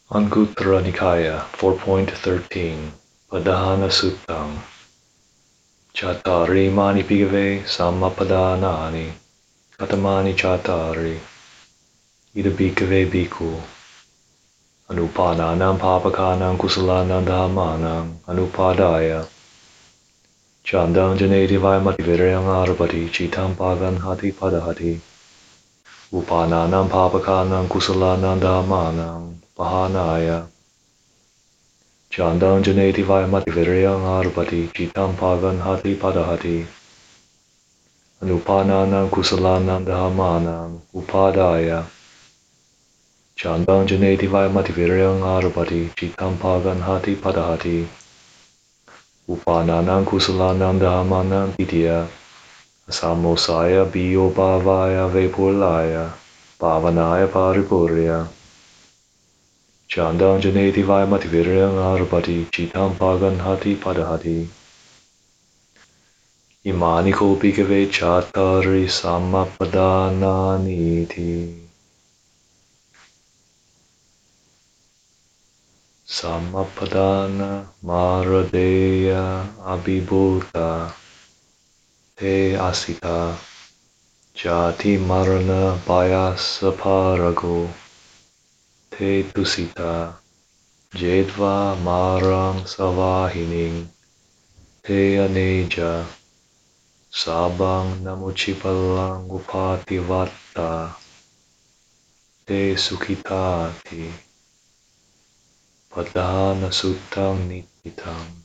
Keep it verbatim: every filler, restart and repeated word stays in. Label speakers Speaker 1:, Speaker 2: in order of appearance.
Speaker 1: Anguttara Nikaya four point thirteen Padahana Suttang Chattari Mani Pigave Sammapadanani Katamani Chattari Ida Bhikkhave Bhikkhu Anupananam Papakanam Kusalanam Dhammanam Anupadaya Chandang Janeti Vayamati Viryang Arabati Chitam Pagan Hati Padahati Upananam Papakanam Kusalanam Dhammanam Pahanaya Chandang Janeti Vayamati Viryang Arabati Chitam Pagan Hati Padahati Anupananam Kusalanam Dhammanam Upadaya Chandang Janeti Vayamati Viryang Arabati Chitam Pagan Hati Padahati Upananam Kusalanam Dhammanam Titiya Samosaya Biyo Bhavaya Vepulaya Pavanaya Paripurya Chandang Janeti Vayamati Viryang Arabati Chitam Pagan Hati Padahati Imani Kopikave Chattari Sammapadananiti Sammapadana Maradeya Abhibhuta Te Asita Jati Marana Bayasa Parago Te Tusita Jedva Marang Savahining Te Aneja Sabang Namuchipalang Upativatta Te Sukitati Padana Suttang Nititang